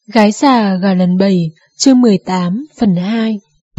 Gái già gà lần 7, chương 18, phần 2.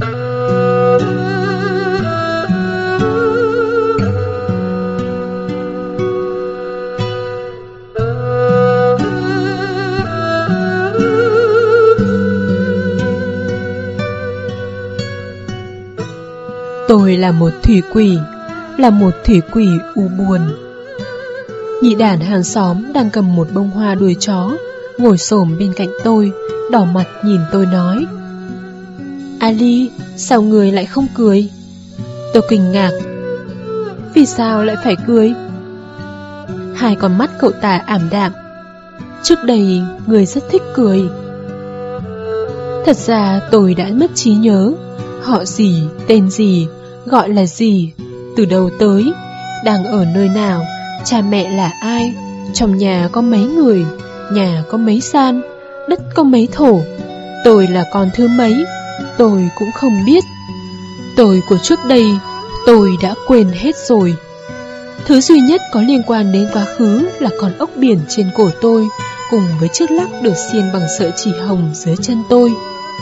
Tôi là một thủy quỷ, là một thủy quỷ u buồn. Nhị đản hàng xóm đang cầm một bông hoa đuôi chó, ngồi xổm bên cạnh tôi, đỏ mặt nhìn tôi nói: Ali, sao người lại không cười? Tôi kinh ngạc: vì sao lại phải cười? Hai con mắt cậu ta ảm đạm: trước đây người rất thích cười. Thật ra tôi đã mất trí nhớ. Họ gì, tên gì, gọi là gì, từ đâu tới, đang ở nơi nào, cha mẹ là ai, trong nhà có mấy người, nhà có mấy gian, đất có mấy thổ, tôi là con thứ mấy, tôi cũng không biết. Tôi của trước đây, tôi đã quên hết rồi. Thứ duy nhất có liên quan đến quá khứ là con ốc biển trên cổ tôi, cùng với chiếc lắc được xiên bằng sợi chỉ hồng dưới chân tôi.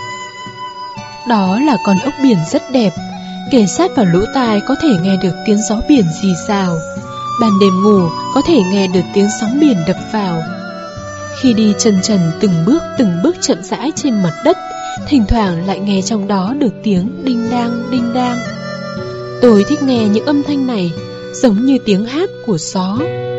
Đó là con ốc biển rất đẹp, kề sát vào lỗ tai có thể nghe được tiếng gió biển rì rào, ban đêm ngủ có thể nghe được tiếng sóng biển đập vào. Khi đi chân trần từng bước chậm rãi trên mặt đất, thỉnh thoảng lại nghe trong đó được tiếng đinh đang. Tôi thích nghe những âm thanh này, giống như tiếng hát của gió.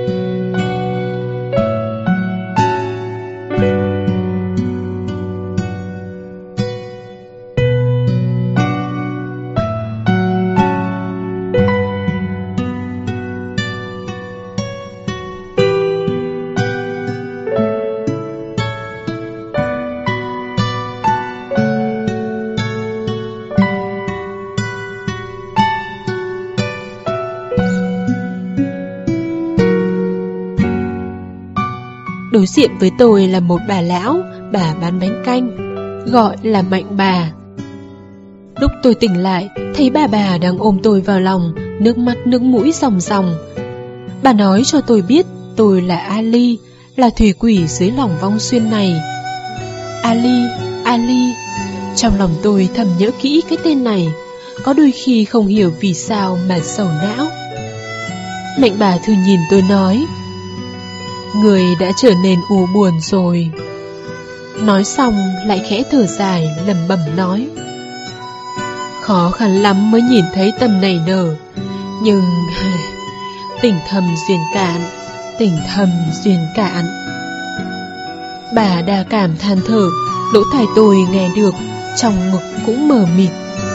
Đối diện với tôi là một bà lão, bà bán bánh canh, gọi là Mạnh bà. Lúc tôi tỉnh lại, thấy bà đang ôm tôi vào lòng, nước mắt nước mũi ròng ròng. Bà nói cho tôi biết tôi là Ali, là thủy quỷ dưới lòng vong xuyên này. Ali. Trong lòng tôi thầm nhớ kỹ cái tên này, có đôi khi không hiểu vì sao mà sầu não. Mạnh bà thư nhìn tôi nói: người đã trở nên u buồn rồi. Nói xong lại khẽ thở dài, lẩm bẩm nói: khó khăn lắm mới nhìn thấy tâm này nở, nhưng tình thầm duyên cạn. Bà đa cảm than thở, lỗ tai tôi nghe được, trong ngực cũng mờ mịt.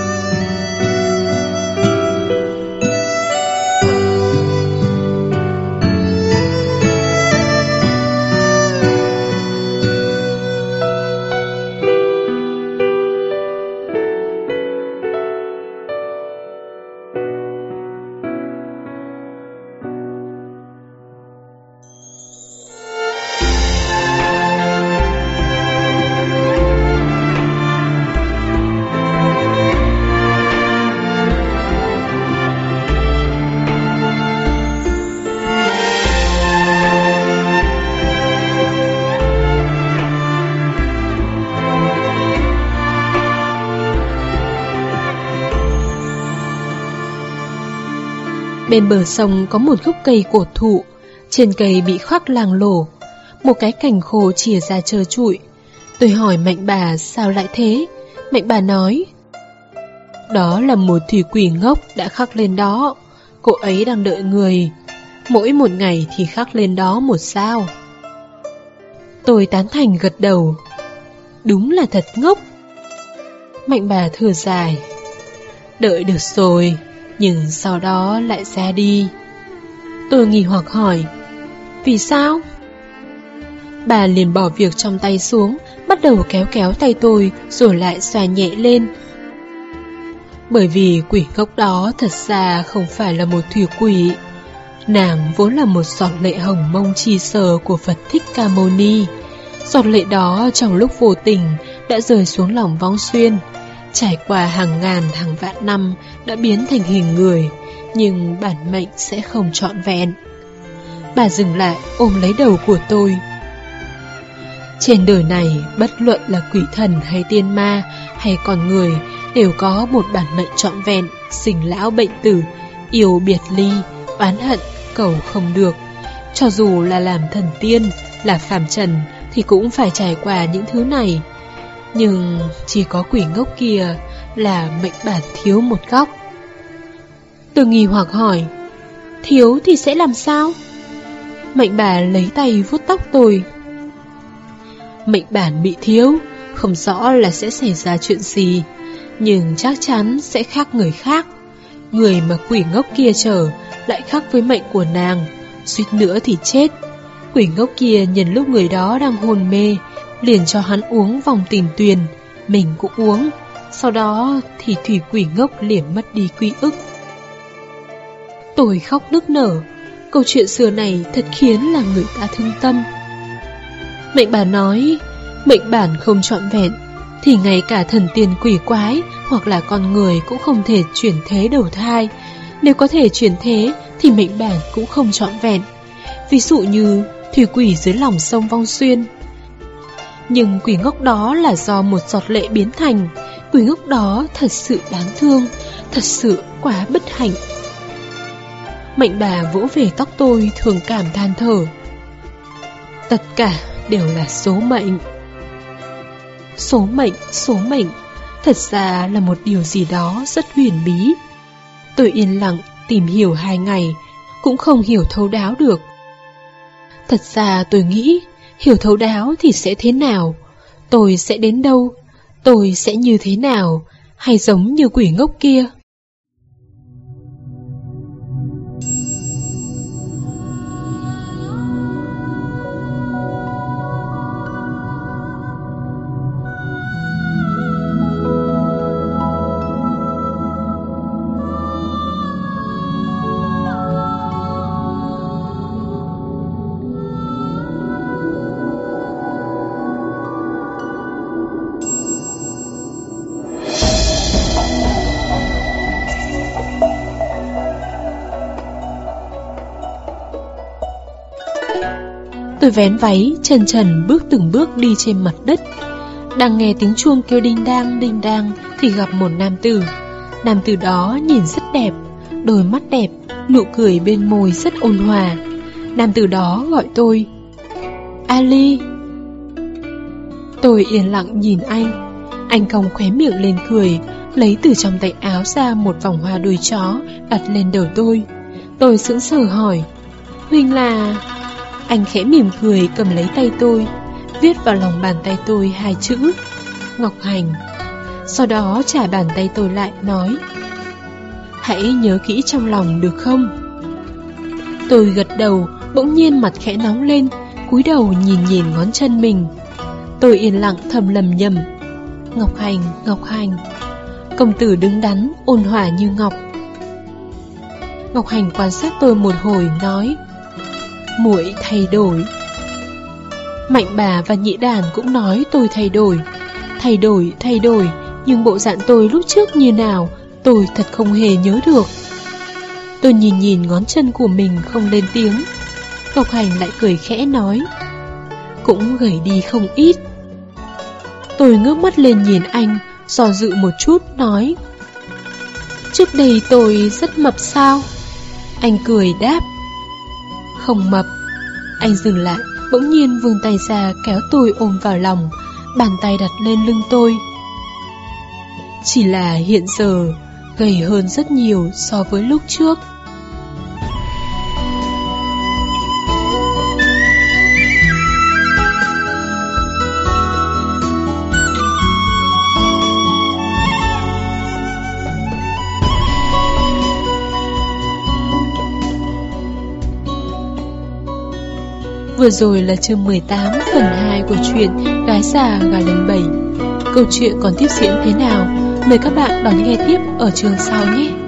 Bên bờ sông có một gốc cây cổ thụ, trên cây bị khoác loang lổ, một cái cành khô chìa ra trơ trụi. Tôi hỏi Mạnh bà sao lại thế. Mạnh bà nói: đó là một thủy quỷ ngốc đã khắc lên đó, cô ấy đang đợi người, mỗi một ngày thì khắc lên đó một sao. Tôi tán thành gật đầu: đúng là thật ngốc. Mạnh bà thở dài: đợi được rồi, nhưng sau đó lại ra đi. Tôi nghi hoặc hỏi: vì sao? Bà liền bỏ việc trong tay xuống, bắt đầu kéo tay tôi, rồi lại xoa nhẹ lên. Bởi vì quỷ ngốc đó thật ra không phải là một thủy quỷ. Nàng vốn là một giọt lệ hồng mông chi sở của Phật Thích Ca Mâu Ni. Giọt lệ đó trong lúc vô tình đã rơi xuống lòng vong xuyên, trải qua hàng ngàn hàng vạn năm đã biến thành hình người, nhưng bản mệnh sẽ không trọn vẹn. Bà dừng lại ôm lấy đầu của tôi: Trên đời này, bất luận là quỷ thần hay tiên ma hay con người, đều có một bản mệnh trọn vẹn, sinh lão bệnh tử, yêu biệt ly, oán hận, cầu không được. Cho dù là làm thần tiên, là phàm trần thì cũng phải trải qua những thứ này. Nhưng chỉ có quỷ ngốc kia là mệnh bản thiếu một góc. Tôi nghi hoặc hỏi, thiếu thì sẽ làm sao? Mệnh bà lấy tay vuốt tóc tôi. Mệnh bản bị thiếu, không rõ là sẽ xảy ra chuyện gì, nhưng chắc chắn sẽ khác người khác. Người mà quỷ ngốc kia chở lại khác với mệnh của nàng, suýt nữa thì chết. Quỷ ngốc kia nhân lúc người đó đang hôn mê, liền cho hắn uống vòng tìm tuyền, mình cũng uống. Sau đó thì thủy quỷ ngốc liền mất đi ký ức. Tôi khóc nức nở. Câu chuyện xưa này thật khiến là người ta thương tâm. Mệnh bà nói, mệnh bản không trọn vẹn thì ngay cả thần tiên quỷ quái hoặc là con người cũng không thể chuyển thế đầu thai. Nếu có thể chuyển thế thì mệnh bản cũng không trọn vẹn. Ví dụ như thủy quỷ dưới lòng sông Vong Xuyên. Nhưng quỷ ngốc đó là do một giọt lệ biến thành. Quỷ ngốc đó thật sự đáng thương, thật sự quá bất hạnh. Mệnh bà vỗ về tóc tôi, thường cảm than thở. Tất cả đều là số mệnh. Số mệnh thật ra là một điều gì đó rất huyền bí. Tôi yên lặng tìm hiểu 2 ngày, cũng không hiểu thấu đáo được. Thật ra tôi nghĩ, hiểu thấu đáo thì sẽ thế nào? Tôi sẽ đến đâu? Tôi sẽ như thế nào? Hay giống như quỷ ngốc kia? Tôi vén váy, trần trần bước từng bước đi trên mặt đất. Đang nghe tiếng chuông kêu đinh đang thì gặp một nam tử. Nam tử đó nhìn rất đẹp, đôi mắt đẹp, nụ cười bên môi rất ôn hòa. Nam tử đó gọi tôi Ali. Tôi yên lặng nhìn anh. Anh cong khóe miệng lên cười, lấy từ trong tay áo ra một vòng hoa đuôi chó, đặt lên đầu tôi. Tôi sững sờ hỏi, huynh là... Anh khẽ mỉm cười cầm lấy tay tôi, viết vào lòng bàn tay tôi 2 chữ Ngọc Hành. Sau đó trả bàn tay tôi lại nói, hãy nhớ kỹ trong lòng được không? Tôi gật đầu, bỗng nhiên mặt khẽ nóng lên, cúi đầu nhìn ngón chân mình. Tôi yên lặng thầm lầm nhầm, Ngọc Hành, Ngọc Hành. Công tử đứng đắn, ôn hòa như ngọc. Ngọc Hành quan sát tôi một hồi nói, muội thay đổi. Mạnh bà và nhị đàn cũng nói tôi thay đổi, nhưng bộ dạng tôi lúc trước như nào, tôi thật không hề nhớ được. Tôi nhìn ngón chân của mình không lên tiếng. Ngọc Hành lại cười khẽ nói, cũng gầy đi không ít. Tôi ngước mắt lên nhìn anh, dò dự một chút nói, trước đây tôi rất mập sao? Anh cười đáp, không mập. Anh dừng lại, bỗng nhiên vươn tay ra kéo tôi ôm vào lòng, bàn tay đặt lên lưng tôi. Chỉ là hiện giờ gầy hơn rất nhiều so với lúc trước. Vừa rồi là chương 18 phần 2 của truyện Gái già gà lần 7. Câu chuyện còn tiếp diễn thế nào? Mời các bạn đón nghe tiếp ở chương sau nhé.